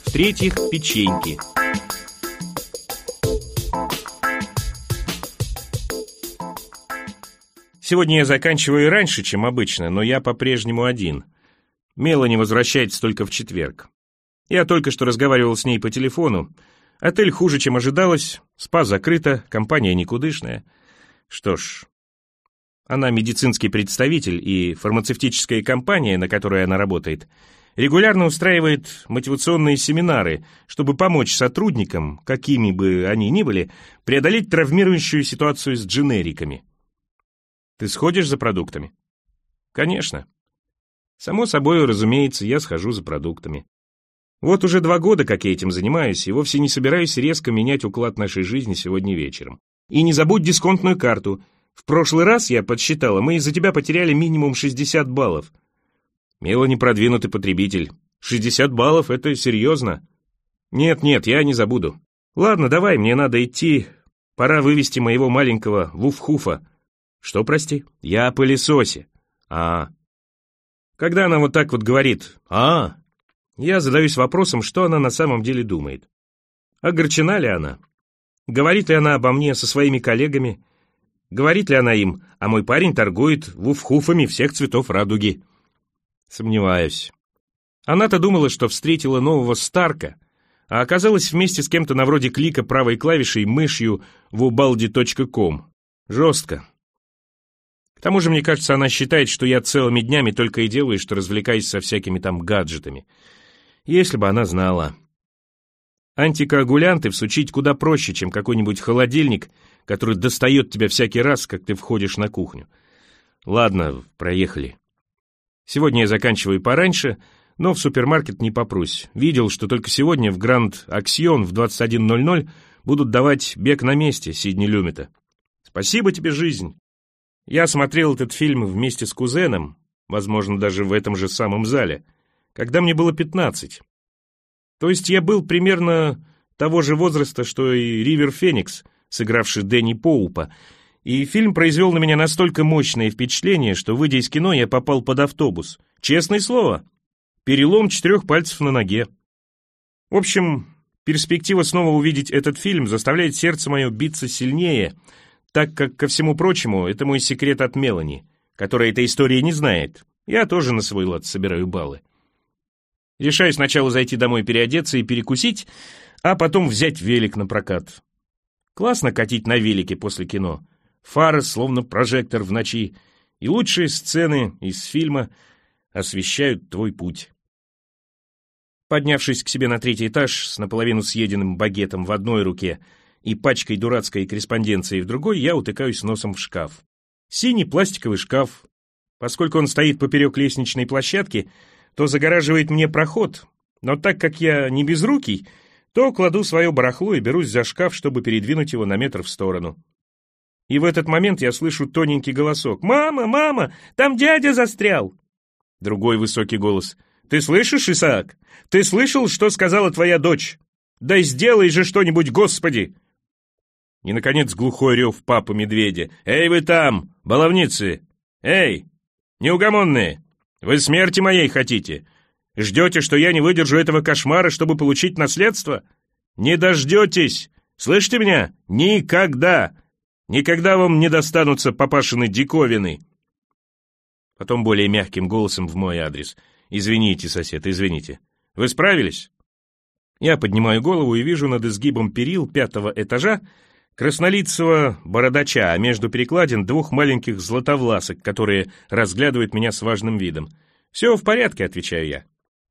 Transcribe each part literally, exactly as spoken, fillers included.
В-третьих, печеньки. Сегодня я заканчиваю раньше, чем обычно, но я по-прежнему один. Мелани возвращается только в четверг. Я только что разговаривал с ней по телефону. Отель хуже, чем ожидалось, спа закрыта, компания никудышная. Что ж, она медицинский представитель, и фармацевтическая компания, на которой она работает, регулярно устраивает мотивационные семинары, чтобы помочь сотрудникам, какими бы они ни были, преодолеть травмирующую ситуацию с дженериками. Ты сходишь за продуктами? Конечно. Само собой, разумеется, я схожу за продуктами. Вот уже два года, как я этим занимаюсь, и вовсе не собираюсь резко менять уклад нашей жизни сегодня вечером. И не забудь дисконтную карту. В прошлый раз, я подсчитала, мы из-за тебя потеряли минимум шестьдесят баллов. Мелани продвинутый потребитель. шестьдесят баллов — это серьезно. Нет-нет, я не забуду. Ладно, давай, мне надо идти. Пора вывести моего маленького Вуф-Хуфа. Что, прости? Я о пылесосе. А. Когда она вот так вот говорит «а», я задаюсь вопросом, что она на самом деле думает. Огорчена ли она? Говорит ли она обо мне со своими коллегами? Говорит ли она им, а мой парень торгует Вуф-Хуфами всех цветов радуги? Сомневаюсь. Она-то думала, что встретила нового Старка, а оказалась вместе с кем-то на вроде клика правой клавишей мышью в убалди точка ком. Жестко. К тому же, мне кажется, она считает, что я целыми днями только и делаю, что развлекаюсь со всякими там гаджетами. Если бы она знала. Антикоагулянты всучить куда проще, чем какой-нибудь холодильник, который достает тебя всякий раз, как ты входишь на кухню. Ладно, проехали. Сегодня я заканчиваю пораньше, но в супермаркет не попрусь. Видел, что только сегодня в Гранд Аксион в двадцать один ноль ноль будут давать «Бег на месте» Сидни Люмета. Спасибо тебе, жизнь. Я смотрел этот фильм вместе с кузеном, возможно, даже в этом же самом зале, когда мне было пятнадцать. То есть я был примерно того же возраста, что и Ривер Феникс, сыгравший Дэнни Поупа, и фильм произвел на меня настолько мощное впечатление, что, выйдя из кино, я попал под автобус. Честное слово, перелом четырех пальцев на ноге. В общем, перспектива снова увидеть этот фильм заставляет сердце мое биться сильнее, так как, ко всему прочему, это мой секрет от Мелани, которая этой истории не знает. Я тоже на свой лад собираю баллы. Решаю сначала зайти домой переодеться и перекусить, а потом взять велик на прокат. Классно катить на велике после кино. Фары, словно прожектор в ночи, и лучшие сцены из фильма освещают твой путь. Поднявшись к себе на третий этаж с наполовину съеденным багетом в одной руке и пачкой дурацкой корреспонденции в другой, я утыкаюсь носом в шкаф. Синий пластиковый шкаф. Поскольку он стоит поперек лестничной площадки, то загораживает мне проход, но так как я не безрукий, то кладу свое барахло и берусь за шкаф, чтобы передвинуть его на метр в сторону. И в этот момент я слышу тоненький голосок. «Мама, мама, там дядя застрял!» Другой высокий голос. «Ты слышишь, Исаак? Ты слышал, что сказала твоя дочь? Да сделай же что-нибудь, Господи!» И, наконец, глухой рев папы-медведя. «Эй, вы там, баловницы! Эй, неугомонные! Вы смерти моей хотите? Ждете, что я не выдержу этого кошмара, чтобы получить наследство? Не дождетесь! Слышите меня? Никогда! Никогда вам не достанутся папашины диковины!» Потом более мягким голосом в мой адрес. «Извините, сосед, извините. Вы справились?» Я поднимаю голову и вижу над изгибом перил пятого этажа краснолицего бородача, а между перекладин двух маленьких златовласок, которые разглядывают меня с важным видом. «Все в порядке», — отвечаю я.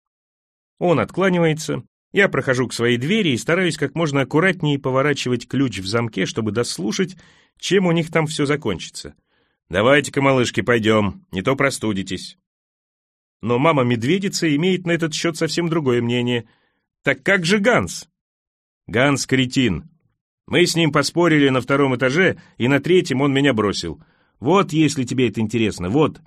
Он откланивается, я прохожу к своей двери и стараюсь как можно аккуратнее поворачивать ключ в замке, чтобы дослушать, чем у них там все закончится. «Давайте-ка, малышки, пойдем, не то простудитесь». Но мама-медведица имеет на этот счет совсем другое мнение. «Так как же Ганс?» «Ганс кретин. Мы с ним поспорили на втором этаже, и на третьем он меня бросил. Вот, если тебе это интересно, вот.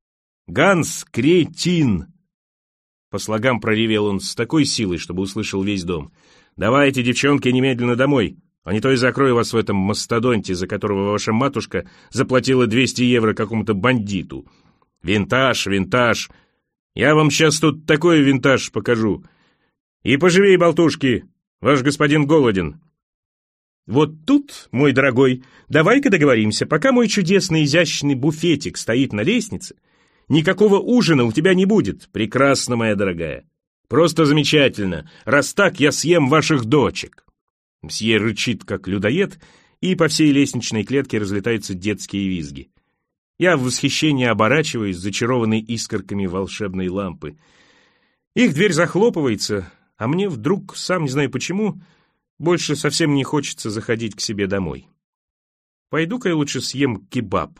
Ганс кретин!» По слогам проревел он с такой силой, чтобы услышал весь дом. «Давайте, девчонки, немедленно домой, а не то и закрою вас в этом мастодонте, за которого ваша матушка заплатила двести евро какому-то бандиту. Винтаж, винтаж. Я вам сейчас тут такой винтаж покажу. И поживей, болтушки, ваш господин голоден. Вот тут, мой дорогой, давай-ка договоримся, пока мой чудесный изящный буфетик стоит на лестнице, никакого ужина у тебя не будет, прекрасно, моя дорогая. Просто замечательно, раз так я съем ваших дочек. Мсье рычит, как людоед, и по всей лестничной клетке разлетаются детские визги. Я в восхищении оборачиваюсь, зачарованный искорками волшебной лампы. Их дверь захлопывается, а мне вдруг, сам не знаю почему, больше совсем не хочется заходить к себе домой. Пойду-ка я лучше съем кебаб.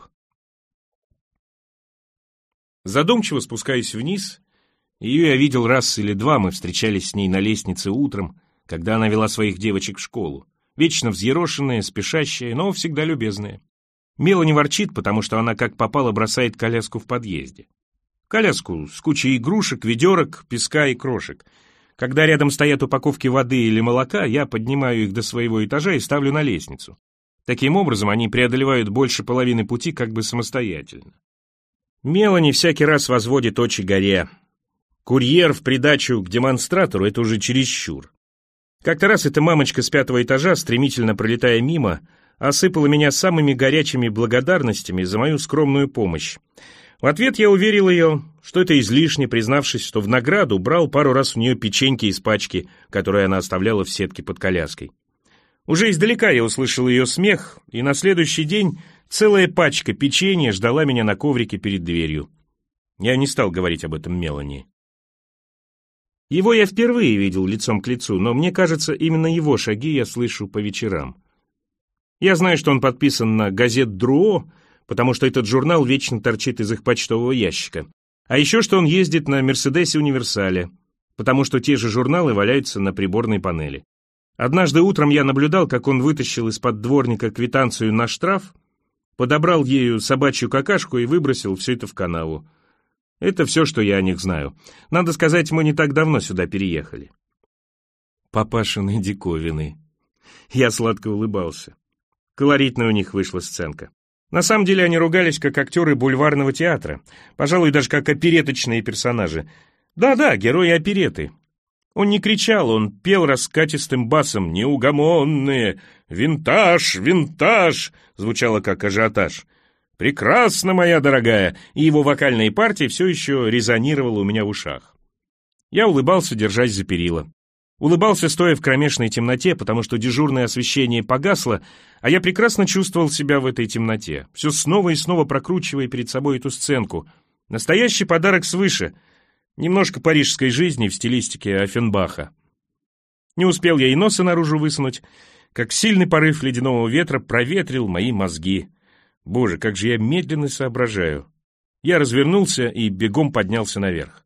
Задумчиво спускаюсь вниз. Ее я видел раз или два, мы встречались с ней на лестнице утром, когда она вела своих девочек в школу. Вечно взъерошенная, спешащая, но всегда любезная. Мелани ворчит, потому что она как попало бросает коляску в подъезде. Коляску с кучей игрушек, ведерок, песка и крошек. Когда рядом стоят упаковки воды или молока, я поднимаю их до своего этажа и ставлю на лестницу. Таким образом, они преодолевают больше половины пути как бы самостоятельно. Мелани всякий раз возводит очи горе. Курьер в придачу к демонстратору — это уже чересчур. Как-то раз эта мамочка с пятого этажа, стремительно пролетая мимо, осыпала меня самыми горячими благодарностями за мою скромную помощь. В ответ я уверил ее, что это излишне, признавшись, что в награду брал пару раз у нее печеньки из пачки, которые она оставляла в сетке под коляской. Уже издалека я услышал ее смех, и на следующий день целая пачка печенья ждала меня на коврике перед дверью. Я не стал говорить об этом Мелани. Его я впервые видел лицом к лицу, но мне кажется, именно его шаги я слышу по вечерам. Я знаю, что он подписан на газет «Друо», потому что этот журнал вечно торчит из их почтового ящика. А еще, что он ездит на «Мерседесе Универсале», потому что те же журналы валяются на приборной панели. Однажды утром я наблюдал, как он вытащил из-под дворника квитанцию на штраф, подобрал ею собачью какашку и выбросил все это в канаву. Это все, что я о них знаю. Надо сказать, мы не так давно сюда переехали. Папашины диковины. Я сладко улыбался. Колоритная у них вышла сценка. На самом деле они ругались, как актеры бульварного театра. Пожалуй, даже как опереточные персонажи. Да-да, герои опереты. Он не кричал, он пел раскатистым басом. «Неугомонные! Винтаж! Винтаж!» звучало как ажиотаж. «Прекрасно, моя дорогая!» И его вокальная партия все еще резонировала у меня в ушах. Я улыбался, держась за перила. Улыбался, стоя в кромешной темноте, потому что дежурное освещение погасло, а я прекрасно чувствовал себя в этой темноте, все снова и снова прокручивая перед собой эту сценку. Настоящий подарок свыше. Немножко парижской жизни в стилистике Оффенбаха. Не успел я и носа наружу высунуть, как сильный порыв ледяного ветра проветрил мои мозги. Боже, как же я медленно соображаю. Я развернулся и бегом поднялся наверх.